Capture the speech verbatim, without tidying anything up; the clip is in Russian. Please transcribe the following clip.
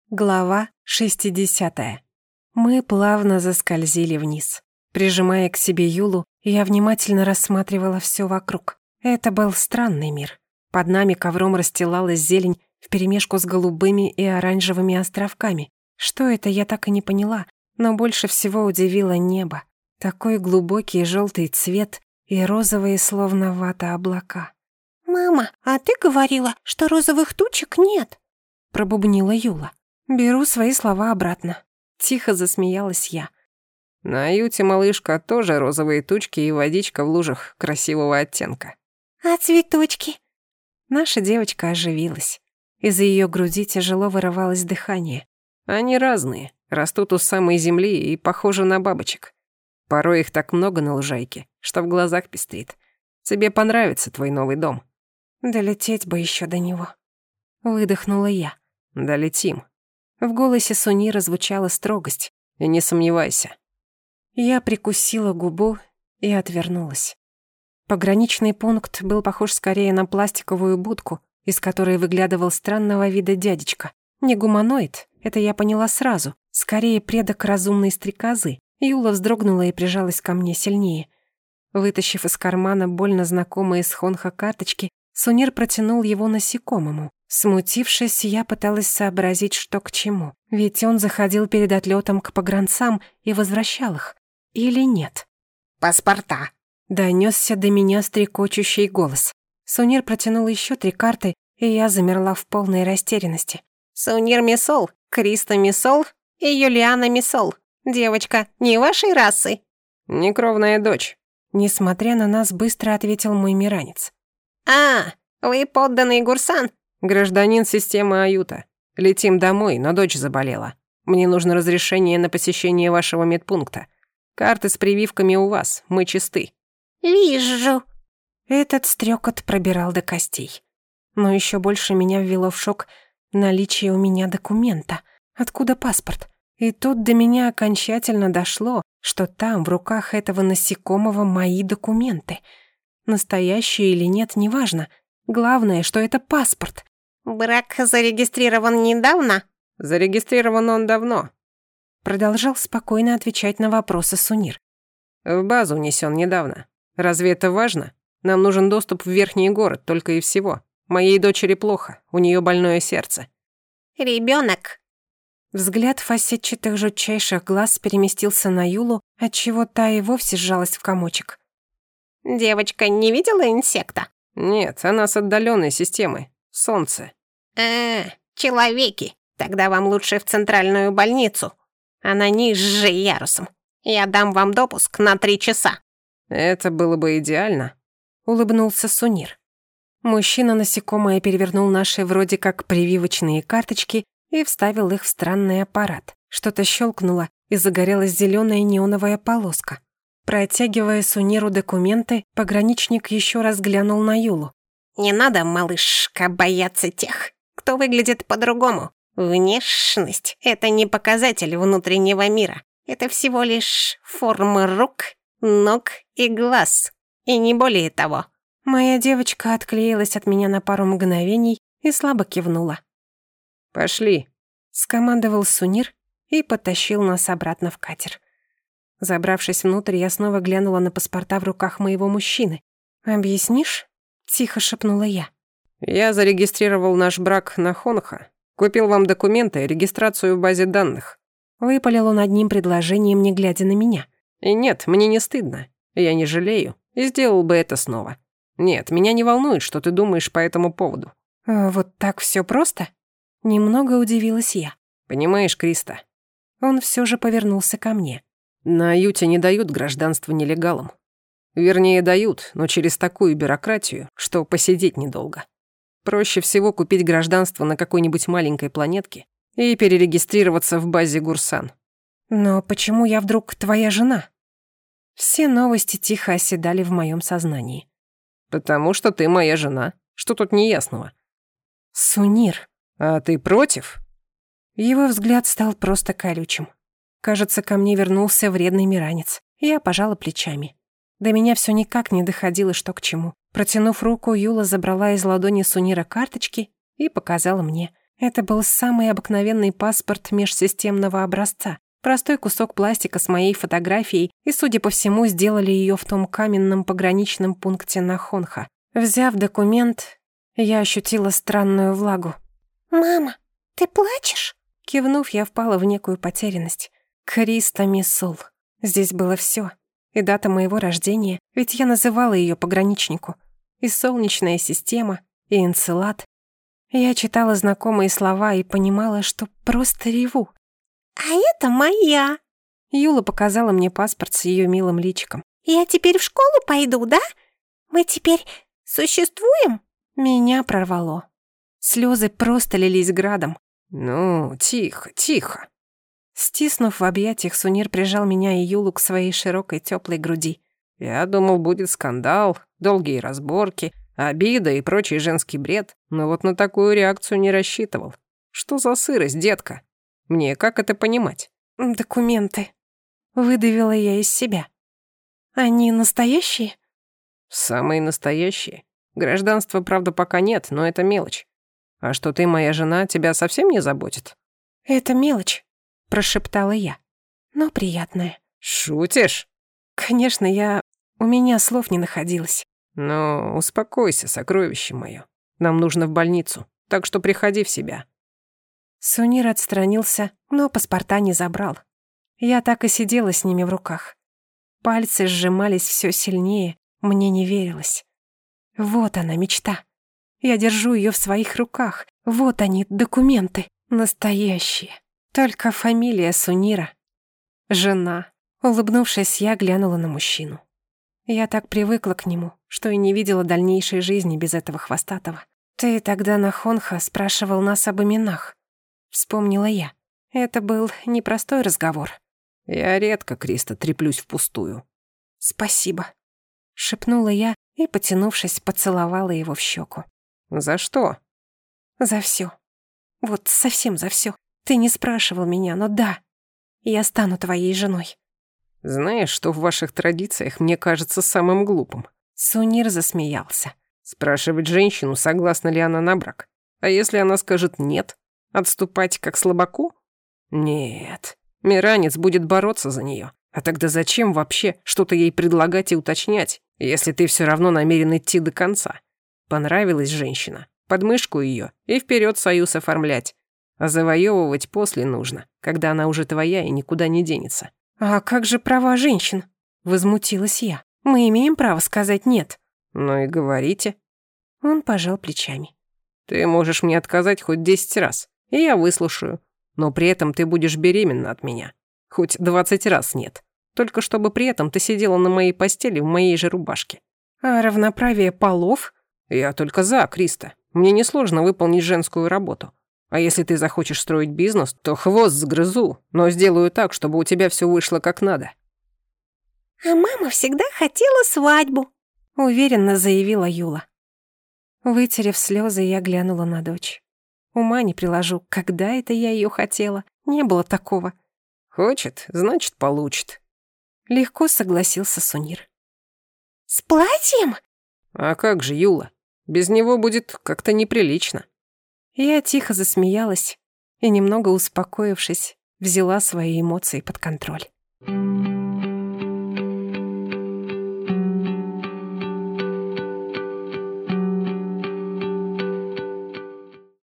Глава шестидесятая. Мы плавно заскользили вниз. Прижимая к себе Юлу, я внимательно рассматривала всё вокруг. Это был странный мир. Под нами ковром расстилалась зелень вперемешку с голубыми и оранжевыми островками. Что это, я так и не поняла, но больше всего удивило небо. Такой глубокий жёлтый цвет и розовые, словно вата, облака. «Мама, а ты говорила, что розовых тучек нет?» — пробубнила Юла. Беру свои слова обратно. Тихо засмеялась я. На юте, малышка, тоже розовые тучки и водичка в лужах красивого оттенка. «А цветочки?» Наша девочка оживилась. Из её груди тяжело вырывалось дыхание. Они разные, растут у самой земли и похожи на бабочек. Порой их так много на лужайке, что в глазах пестрит. Тебе понравится твой новый дом. Долететь бы ещё до него. Выдохнула я. Долетим. В голосе Сунира звучала строгость. И не сомневайся. Я прикусила губу и отвернулась. Пограничный пункт был похож скорее на пластиковую будку, из которой выглядывал странного вида дядечка. Не гуманоид, это я поняла сразу, скорее предок разумной стрекозы. Юла вздрогнула и прижалась ко мне сильнее. Вытащив из кармана больно знакомые с Хонха карточки, Сунир протянул его насекомому. Смутившись, я пыталась сообразить, что к чему. Ведь он заходил перед отлетом к погранцам и возвращал их. Или нет? «Паспорта!» — донесся до меня стрекочущий голос. Сунир протянул еще три карты, и я замерла в полной растерянности. «Сунир Мисол, Криста Мисол и Юлиана Мисол. Девочка, не вашей расы?» Некровная дочь. Несмотря на нас, быстро ответил мой миранец. «А, вы подданный Гурсан?» Гражданин системы Аюта. Летим домой, но дочь заболела. Мне нужно разрешение на посещение вашего медпункта. Карты с прививками у вас, мы чисты». «Вижу». Этот стрекот пробирал до костей. Но еще больше меня ввело в шок наличие у меня документа. Откуда паспорт? И тут до меня окончательно дошло, что там, в руках этого насекомого, мои документы. Настоящие или нет, неважно. Главное, что это паспорт. «Брак зарегистрирован недавно?» Зарегистрирован он давно. Продолжал спокойно отвечать на вопросы Сунир. В базу внесен недавно. Разве это важно? Нам нужен доступ в верхний город, только и всего. Моей дочери плохо, у нее больное сердце. «Ребенок». Взгляд фасетчатых жутчайших глаз переместился на Юлу, отчего та и вовсе сжалась в комочек. «Девочка не видела инсекта?» Нет, она с отдаленной системы. Солнце. «А, человеки. Тогда вам лучше в центральную больницу. Она ниже ярусом. Я дам вам допуск на три часа». Это было бы идеально. Улыбнулся Сунир. Мужчина-насекомое перевернул наши вроде как прививочные карточки и вставил их в странный аппарат. Что-то щелкнуло, и загорелась зеленая неоновая полоска. Протягивая Суниру документы, пограничник еще раз глянул на Юлу. «Не надо, малышка, бояться тех, кто выглядит по-другому. Внешность — это не показатель внутреннего мира. Это всего лишь форма рук, ног и глаз. И не более того». Моя девочка отклеилась от меня на пару мгновений и слабо кивнула. «Пошли», — скомандовал Сунир и потащил нас обратно в катер. Забравшись внутрь, я снова глянула на паспорта в руках моего мужчины. «Объяснишь?» — тихо шепнула я. «Я зарегистрировал наш брак на Хонха. Купил вам документы и регистрацию в базе данных». Выпалил он одним предложением, не глядя на меня. «И нет, мне не стыдно. Я не жалею. И сделал бы это снова. Нет, меня не волнует, что ты думаешь по этому поводу». А вот так все просто? Немного удивилась я. «Понимаешь, Криста?» Он все же повернулся ко мне. «На Аюте не дают гражданство нелегалам. Вернее, дают, но через такую бюрократию, что посидеть недолго. Проще всего купить гражданство на какой-нибудь маленькой планетке и перерегистрироваться в базе Гурсан». «Но почему я вдруг твоя жена?» Все новости тихо оседали в моем сознании. «Потому что ты моя жена. Что тут неясного?» «Сунир». «А ты против?» Его взгляд стал просто колючим. Кажется, ко мне вернулся вредный миранец. Я пожала плечами. До меня все никак не доходило, что к чему. Протянув руку, Юла забрала из ладони Сунира карточки и показала мне. Это был самый обыкновенный паспорт межсистемного образца. Простой кусок пластика с моей фотографией, и, судя по всему, сделали ее в том каменном пограничном пункте на Хонха. Взяв документ, я ощутила странную влагу. «Мама, ты плачешь?» Кивнув, я впала в некую потерянность. Криста Мисул. Здесь было все. И дата моего рождения, ведь я называла ее пограничнику. И солнечная система, и Энцелад. Я читала знакомые слова и понимала, что просто реву. «А это моя!» Юла показала мне паспорт с ее милым личиком. «Я теперь в школу пойду, да? Мы теперь существуем?» Меня прорвало. Слезы просто лились градом. «Ну, тихо, тихо». Стиснув в объятиях, Сунир прижал меня и Юлу к своей широкой теплой груди. «Я думал, будет скандал, долгие разборки, обида и прочий женский бред, но вот на такую реакцию не рассчитывал. Что за сырость, детка? Мне как это понимать?» «Документы». Выдавила я из себя. «Они настоящие?» «Самые настоящие. Гражданства, правда, пока нет, но это мелочь. А что ты, моя жена, тебя совсем не заботит?» «Это мелочь», — прошептала я. «Но приятная». «Шутишь?» «Конечно, я... У меня слов не находилось». «Ну, успокойся, сокровище мое. Нам нужно в больницу, так что приходи в себя». Сунир отстранился, но паспорта не забрал. Я так и сидела с ними в руках. Пальцы сжимались все сильнее, мне не верилось. Вот она, мечта. Я держу ее в своих руках. Вот они, документы. Настоящие. Только фамилия Сунира. Жена. Улыбнувшись, я глянула на мужчину. Я так привыкла к нему, что и не видела дальнейшей жизни без этого хвостатого. «Ты тогда на Хонха спрашивал нас об именах», — вспомнила я. Это был непростой разговор. «Я редко, Криста, треплюсь впустую». «Спасибо», — шепнула я и, потянувшись, поцеловала его в щеку. «За что?» «За все. Вот совсем за все. Ты не спрашивал меня, но да, я стану твоей женой». «Знаешь, что в ваших традициях мне кажется самым глупым?» Сунир засмеялся. «Спрашивать женщину, согласна ли она на брак. А если она скажет «нет», отступать как слабаку? Нет. Миранец будет бороться за нее. А тогда зачем вообще что-то ей предлагать и уточнять, если ты все равно намерен идти до конца? Понравилась женщина, под мышку ее и вперед союз оформлять. А завоевывать после нужно, когда она уже твоя и никуда не денется». «А как же права женщин?» — возмутилась я. «Мы имеем право сказать «нет». «Ну и говорите». Он пожал плечами. «Ты можешь мне отказать хоть десять раз, и я выслушаю. Но при этом ты будешь беременна от меня. Хоть двадцать раз нет. Только чтобы при этом ты сидела на моей постели в моей же рубашке». «А равноправие полов?» «Я только за, Криста. Мне несложно выполнить женскую работу. А если ты захочешь строить бизнес, то хвост сгрызу, но сделаю так, чтобы у тебя все вышло как надо». «А мама всегда хотела свадьбу», — уверенно заявила Юла. Вытерев слезы, я глянула на дочь. Ума не приложу, когда это я ее хотела. Не было такого. «Хочет, значит, получит». Легко согласился Сунир. «С платьем?» «А как же, Юла? Без него будет как-то неприлично». Я тихо засмеялась и, немного успокоившись, взяла свои эмоции под контроль.